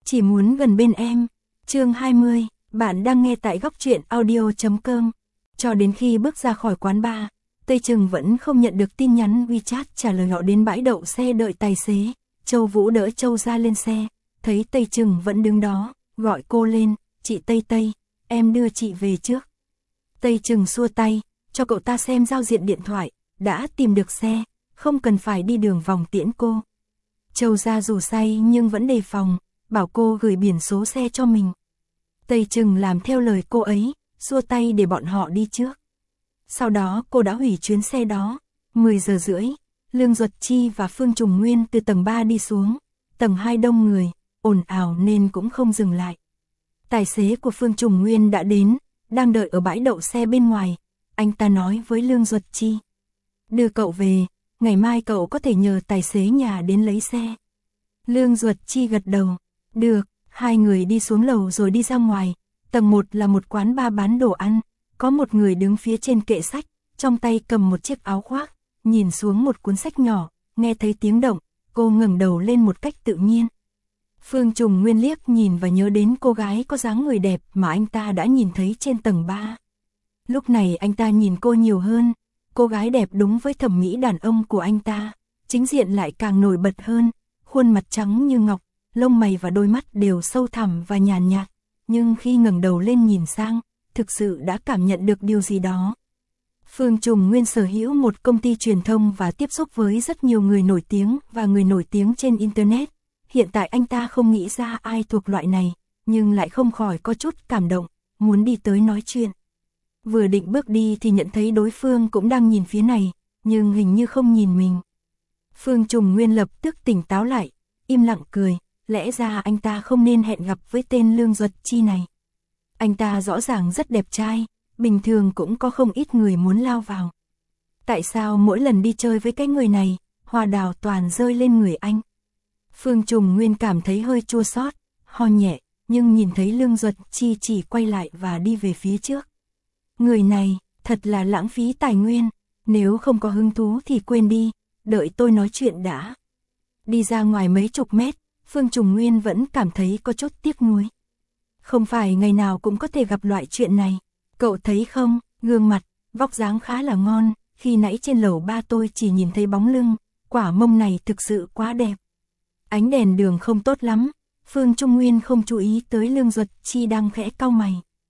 chỉ muốn gần bên em. Chương 20, bạn đang nghe tại góc truyện audio.com. Cho đến khi bước ra khỏi quán bar, Tây Trừng vẫn không nhận được tin nhắn WeChat trả lời. Họ đến bãi đậu xe đợi tài xế. Châu Vũ đỡ Châu ra lên xe, thấy Tây Trừng vẫn đứng đó, gọi cô lên, chị Tây Tây, em đưa chị về trước. Tây Trừng xua tay, cho cậu ta xem giao diện điện thoại, đã tìm được xe, không cần phải đi đường vòng tiễn cô. Châu ra dù say nhưng vẫn đề phòng, bảo cô gửi biển số xe cho mình. Tây Trừng làm theo lời cô ấy, xua tay để bọn họ đi trước. Sau đó cô đã hủy chuyến xe đó. 10 giờ rưỡi, Lương Duật Chi và Phương Trùng Nguyên từ tầng 3 đi xuống. Tầng 2 đông người, ồn ào nên cũng không dừng lại. Tài xế của Phương Trùng Nguyên đã đến, đang đợi ở bãi đậu xe bên ngoài. Anh ta nói với Lương Duật Chi, đưa cậu về, ngày mai cậu có thể nhờ tài xế nhà đến lấy xe. Lương Duật Chi gật đầu, được. Hai người đi xuống lầu rồi đi ra ngoài. Tầng 1 là một quán bar bán đồ ăn. Có một người đứng phía trên kệ sách, trong tay cầm một chiếc áo khoác, nhìn xuống một cuốn sách nhỏ. Nghe thấy tiếng động, cô ngẩng đầu lên một cách tự nhiên. Phương Trùng Nguyên liếc nhìn và nhớ đến cô gái có dáng người đẹp mà anh ta đã nhìn thấy trên tầng 3. Lúc này anh ta nhìn cô nhiều hơn. Cô gái đẹp đúng với thẩm mỹ đàn ông của anh ta, chính diện lại càng nổi bật hơn. Khuôn mặt trắng như ngọc, lông mày và đôi mắt đều sâu thẳm và nhàn nhạt, nhưng khi ngẩng đầu lên nhìn sang, thực sự đã cảm nhận được điều gì đó. Phương Trùng Nguyên sở hữu một công ty truyền thông và tiếp xúc với rất nhiều người nổi tiếng và người nổi tiếng trên Internet. Hiện tại anh ta không nghĩ ra ai thuộc loại này, nhưng lại không khỏi có chút cảm động, muốn đi tới nói chuyện. Vừa định bước đi thì nhận thấy đối phương cũng đang nhìn phía này, nhưng hình như không nhìn mình. Phương Trùng Nguyên lập tức tỉnh táo lại, im lặng cười. Lẽ ra anh ta không nên hẹn gặp với tên Lương Duật Chi này. Anh ta rõ ràng rất đẹp trai, bình thường cũng có không ít người muốn lao vào. Tại sao mỗi lần đi chơi với cái người này, hoa đào toàn rơi lên người anh? Phương Trùng Nguyên cảm thấy hơi chua xót, ho nhẹ, nhưng nhìn thấy Lương Duật Chi chỉ quay lại và đi về phía trước. Người này, thật là lãng phí tài nguyên, nếu không có hứng thú thì quên đi, đợi tôi nói chuyện đã. Đi ra ngoài mấy chục mét, Phương Trùng Nguyên vẫn cảm thấy có chút tiếc nuối. Không phải ngày nào cũng có thể gặp loại chuyện này. Cậu thấy không, gương mặt, vóc dáng khá là ngon, khi nãy trên lầu 3 tôi chỉ nhìn thấy bóng lưng, quả mông này thực sự quá đẹp. Ánh đèn đường không tốt lắm, Phương Trung Nguyên không chú ý tới Lương Duật Chi đang khẽ cau mày.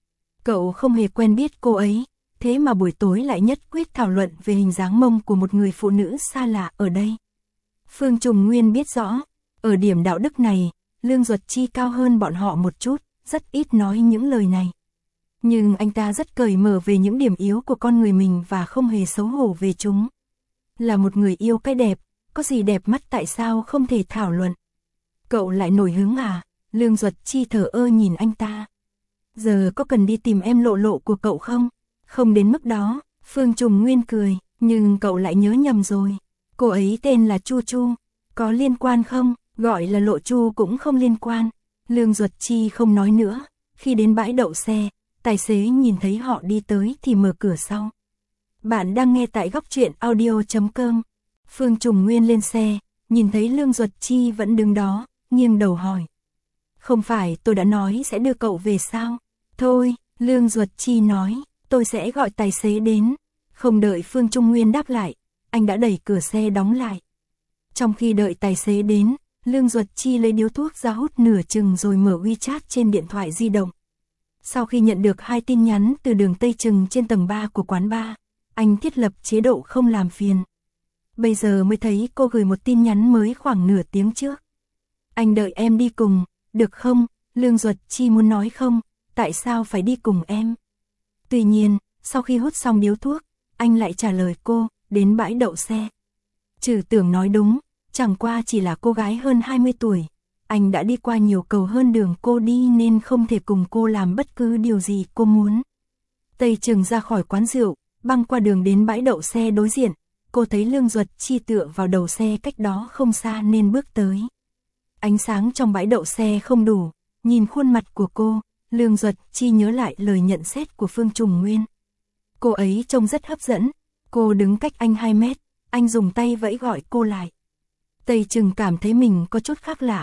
Cậu không hề quen biết cô ấy, thế mà buổi tối lại nhất quyết thảo luận về hình dáng mông của một người phụ nữ xa lạ ở đây. Phương Trung Nguyên biết rõ, ở điểm đạo đức này, Lương Duật Chi cao hơn bọn họ một chút, rất ít nói những lời này. Nhưng anh ta rất cởi mở về những điểm yếu của con người mình và không hề xấu hổ về chúng. Là một người yêu cái đẹp, có gì đẹp mắt tại sao không thể thảo luận. Cậu lại nổi hứng à? Lương Duật Chi thở ơ nhìn anh ta. Giờ có cần đi tìm em lộ lộ của cậu không? Không đến mức đó, Phương Trùng Nguyên cười, nhưng cậu lại nhớ nhầm rồi. Cô ấy tên là Chu Chu, có liên quan không? Gọi là Lộ Chu cũng không liên quan. Lương Duật Chi không nói nữa. Khi đến bãi đậu xe, tài xế nhìn thấy họ đi tới thì mở cửa sau. Bạn đang nghe tại góc truyện audio.com. Phương Trùng Nguyên lên xe, nhìn thấy Lương Duật Chi vẫn đứng đó, nghiêng đầu hỏi. Không phải tôi đã nói sẽ đưa cậu về sao? Thôi, Lương Duật Chi nói, tôi sẽ gọi tài xế đến. Không đợi Phương Trung Nguyên đáp lại, anh đã đẩy cửa xe đóng lại. Trong khi đợi tài xế đến, Lương Duật Chi lấy điếu thuốc ra hút nửa chừng rồi mở WeChat trên điện thoại di động. Sau khi nhận được 2 tin nhắn từ đường Tây Trừng trên tầng 3 của quán bar, anh thiết lập chế độ không làm phiền. Bây giờ mới thấy cô gửi một tin nhắn mới khoảng nửa tiếng trước. Anh đợi em đi cùng, được không? Lương Duật Chi muốn nói không, tại sao phải đi cùng em? Tuy nhiên, sau khi hút xong điếu thuốc, anh lại trả lời cô, đến bãi đậu xe. Trừ Tưởng nói đúng, chẳng qua chỉ là cô gái hơn 20 tuổi. Anh đã đi qua nhiều cầu hơn đường cô đi nên không thể cùng cô làm bất cứ điều gì cô muốn. Tây Trừng ra khỏi quán rượu, băng qua đường đến bãi đậu xe đối diện. Cô thấy Lương Duật Chi tựa vào đầu xe cách đó không xa nên bước tới. Ánh sáng trong bãi đậu xe không đủ, nhìn khuôn mặt của cô, Lương Duật Chi nhớ lại lời nhận xét của Phương Trùng Nguyên. Cô ấy trông rất hấp dẫn, cô đứng cách anh 2 mét, anh dùng tay vẫy gọi cô lại. Tây Trừng cảm thấy mình có chút khác lạ,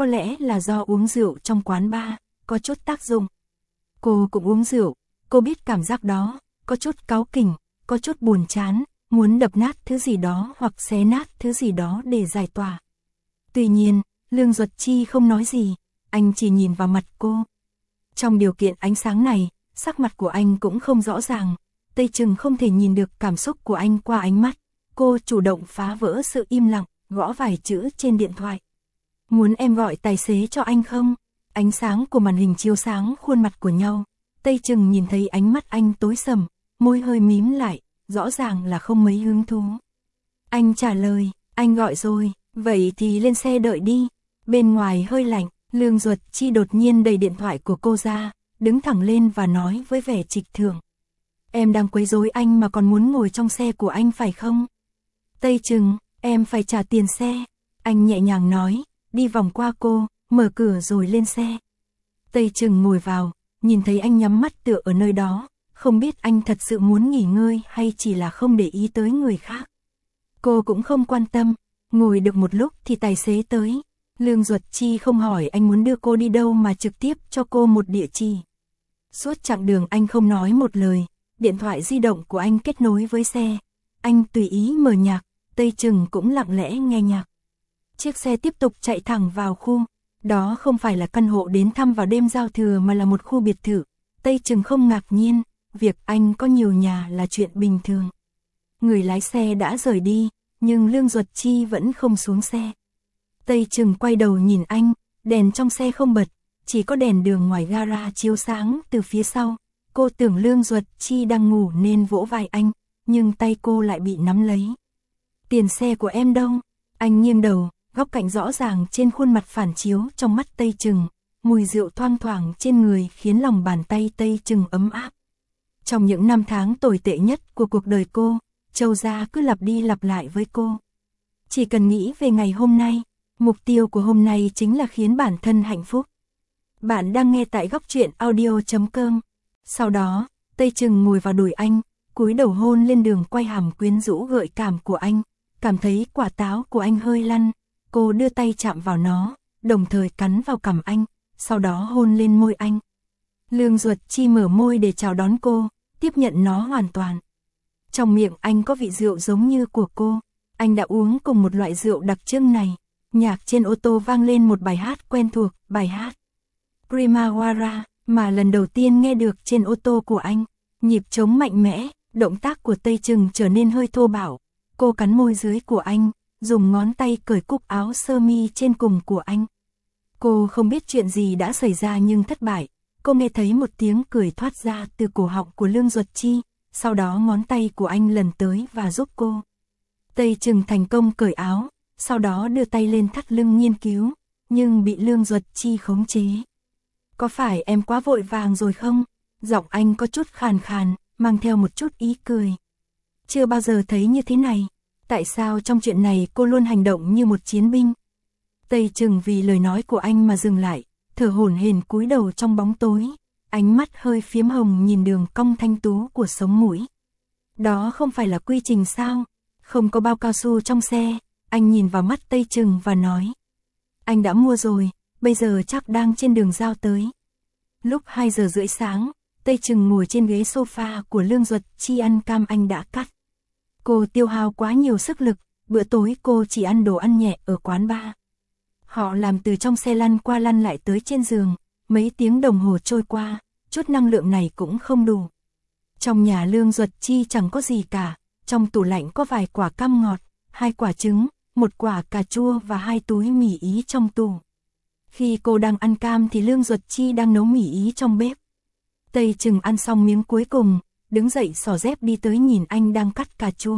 có lẽ là do uống rượu trong quán bar, có chút tác dụng. Cô cũng uống rượu, cô biết cảm giác đó, có chút cáu kỉnh, có chút buồn chán, muốn đập nát thứ gì đó hoặc xé nát thứ gì đó để giải tỏa. Tuy nhiên, Lương Duật Chi không nói gì, anh chỉ nhìn vào mặt cô. Trong điều kiện ánh sáng này, sắc mặt của anh cũng không rõ ràng, Tây Trừng không thể nhìn được cảm xúc của anh qua ánh mắt. Cô chủ động phá vỡ sự im lặng, gõ vài chữ trên điện thoại. Muốn em gọi tài xế cho anh không? Ánh sáng của màn hình chiếu sáng khuôn mặt của nhau. Tây Trừng nhìn thấy ánh mắt anh tối sầm, môi hơi mím lại, rõ ràng là không mấy hứng thú. Anh trả lời, anh gọi rồi, vậy thì lên xe đợi đi. Bên ngoài hơi lạnh, Lương Duật Chi đột nhiên đẩy điện thoại của cô ra, đứng thẳng lên và nói với vẻ trịch thượng. Em đang quấy rối anh mà còn muốn ngồi trong xe của anh phải không? Tây Trừng, em phải trả tiền xe. Anh nhẹ nhàng nói, đi vòng qua cô, mở cửa rồi lên xe. Tây Trừng ngồi vào, nhìn thấy anh nhắm mắt tựa ở nơi đó, không biết anh thật sự muốn nghỉ ngơi hay chỉ là không để ý tới người khác. Cô cũng không quan tâm, ngồi được một lúc thì tài xế tới. Lương Duật Chi không hỏi anh muốn đưa cô đi đâu mà trực tiếp cho cô một địa chỉ. Suốt chặng đường anh không nói một lời, điện thoại di động của anh kết nối với xe. Anh tùy ý mở nhạc, Tây Trừng cũng lặng lẽ nghe nhạc. Chiếc xe tiếp tục chạy thẳng vào khu. Đó không phải là căn hộ đến thăm vào đêm giao thừa mà là một khu biệt thự. Tây Trừng không ngạc nhiên, việc anh có nhiều nhà là chuyện bình thường. Người lái xe đã rời đi, nhưng Lương Duật Chi vẫn không xuống xe. Tây Trừng quay đầu nhìn anh, đèn trong xe không bật, chỉ có đèn đường ngoài gara chiếu sáng từ phía sau. Cô tưởng Lương Duật Chi đang ngủ nên vỗ vai anh, nhưng tay cô lại bị nắm lấy. Tiền xe của em đâu? Anh nghiêng đầu, góc cạnh rõ ràng trên khuôn mặt phản chiếu trong mắt Tây Trừng, mùi rượu thoang thoảng trên người khiến lòng bàn tay Tây Trừng ấm áp. Trong những năm tháng tồi tệ nhất của cuộc đời cô, Châu Gia cứ lặp đi lặp lại với cô. Chỉ cần nghĩ về ngày hôm nay, mục tiêu của hôm nay chính là khiến bản thân hạnh phúc. Bạn đang nghe tại góc truyện audio.com. Sau đó, Tây Trừng ngồi vào đùi anh, cúi đầu hôn lên đường quay hàm quyến rũ gợi cảm của anh, cảm thấy quả táo của anh hơi lăn. Cô đưa tay chạm vào nó, đồng thời cắn vào cằm anh, sau đó hôn lên môi anh. Lương Duật Chi mở môi để chào đón cô, tiếp nhận nó hoàn toàn. Trong miệng anh có vị rượu giống như của cô, anh đã uống cùng một loại rượu đặc trưng này. Nhạc trên ô tô vang lên một bài hát quen thuộc, bài hát Primavera mà lần đầu tiên nghe được trên ô tô của anh. Nhịp trống mạnh mẽ, động tác của Tây Trừng trở nên hơi thô bạo. Cô cắn môi dưới của anh, dùng ngón tay cởi cúc áo sơ mi trên cùng của anh. Cô không biết chuyện gì đã xảy ra nhưng thất bại. Cô nghe thấy một tiếng cười thoát ra từ cổ họng của Lương Duật Chi, sau đó ngón tay của anh lần tới và giúp cô. Tây Trừng thành công cởi áo, sau đó đưa tay lên thắt lưng nghiên cứu, nhưng bị Lương Duật Chi khống chế. Có phải em quá vội vàng rồi không? Giọng anh có chút khàn khàn, mang theo một chút ý cười. Chưa bao giờ thấy như thế này. Tại sao trong chuyện này cô luôn hành động như một chiến binh? Tây Trừng vì lời nói của anh mà dừng lại, thở hổn hển cúi đầu trong bóng tối, ánh mắt hơi phiếm hồng nhìn đường cong thanh tú của sống mũi. Đó không phải là quy trình sao? Không có bao cao su trong xe, anh nhìn vào mắt Tây Trừng và nói. Anh đã mua rồi, bây giờ chắc đang trên đường giao tới. Lúc 2 giờ rưỡi sáng, Tây Trừng ngồi trên ghế sofa của Lương Duật Chi ăn cam anh đã cắt. Cô tiêu hao quá nhiều sức lực, bữa tối cô chỉ ăn đồ ăn nhẹ ở quán bar. Họ làm từ trong xe lăn qua lăn lại tới trên giường, mấy tiếng đồng hồ trôi qua, chút năng lượng này cũng không đủ. Trong nhà Lương Duật Chi chẳng có gì cả, trong tủ lạnh có vài quả cam ngọt, 2 quả trứng, 1 quả cà chua và 2 túi mì ý trong tủ. Khi cô đang ăn cam thì Lương Duật Chi đang nấu mì ý trong bếp. Tây Trừng ăn xong miếng cuối cùng, đứng dậy xỏ dép đi tới nhìn anh đang cắt cà chua.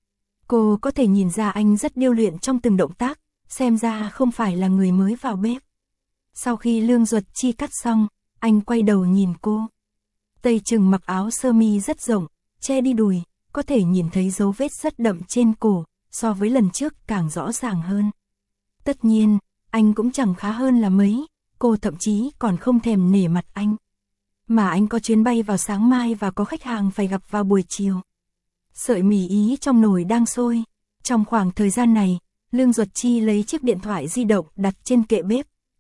Cô có thể nhìn ra anh rất điêu luyện trong từng động tác, xem ra không phải là người mới vào bếp. Sau khi Lương Duật Chi cắt xong, anh quay đầu nhìn cô. Tây Trừng mặc áo sơ mi rất rộng, che đi đùi, có thể nhìn thấy dấu vết rất đậm trên cổ, so với lần trước càng rõ ràng hơn. Tất nhiên, anh cũng chẳng khá hơn là mấy, cô thậm chí còn không thèm nể mặt anh. Mà anh có chuyến bay vào sáng mai và có khách hàng phải gặp vào buổi chiều. Sợi mì ý trong nồi đang sôi. Trong khoảng thời gian này, Lương Duật Chi lấy chiếc điện thoại di động đặt trên kệ bếp,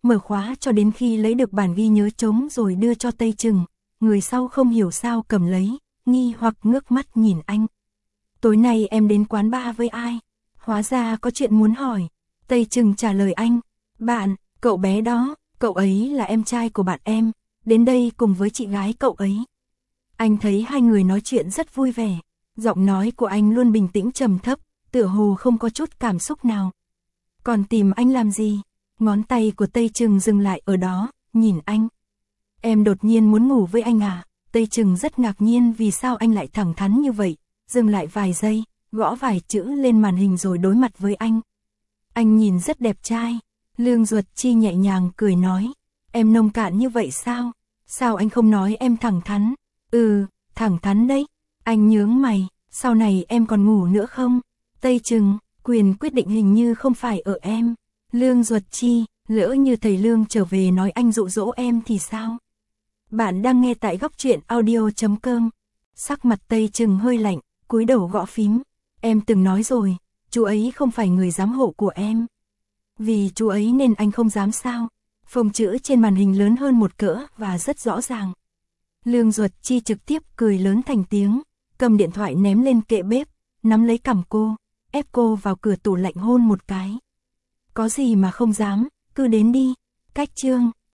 mở khóa cho đến khi lấy được bản ghi nhớ trống rồi đưa cho Tây Trừng. Người sau không hiểu sao cầm lấy, nghi hoặc ngước mắt nhìn anh. Tối nay em đến quán bar với ai? Hóa ra có chuyện muốn hỏi. Tây Trừng trả lời anh. Bạn, cậu bé đó, cậu ấy là em trai của bạn em, đến đây cùng với chị gái cậu ấy. Anh thấy hai người nói chuyện rất vui vẻ, giọng nói của anh luôn bình tĩnh trầm thấp, tựa hồ không có chút cảm xúc nào. Còn tìm anh làm gì? Ngón tay của Tây Trừng dừng lại ở đó, nhìn anh. Em đột nhiên muốn ngủ với anh à? Tây Trừng rất ngạc nhiên vì sao anh lại thẳng thắn như vậy, dừng lại vài giây, gõ vài chữ lên màn hình rồi đối mặt với anh. Anh nhìn rất đẹp trai. Lương Duật Chi nhẹ nhàng cười nói, em nông cạn như vậy sao? Sao anh không nói em thẳng thắn? Thẳng thắn đấy. Anh nhướng mày, sau này em còn ngủ nữa không? Tây Trừng, quyền quyết định hình như không phải ở em. Lương Duật Chi, lỡ như thầy Lương trở về nói anh dụ dỗ em thì sao? Bạn đang nghe tại góc truyện audio.com. Sắc mặt Tây Trừng hơi lạnh, cúi đầu gõ phím. Em từng nói rồi, chú ấy không phải người giám hộ của em. Vì chú ấy nên anh không dám sao? Phông chữ trên màn hình lớn hơn một cỡ và rất rõ ràng. Lương Duật Chi trực tiếp cười lớn thành tiếng, cầm điện thoại ném lên kệ bếp, nắm lấy cằm cô, ép cô vào cửa tủ lạnh hôn một cái. Có gì mà không dám, cứ đến đi. Cách chương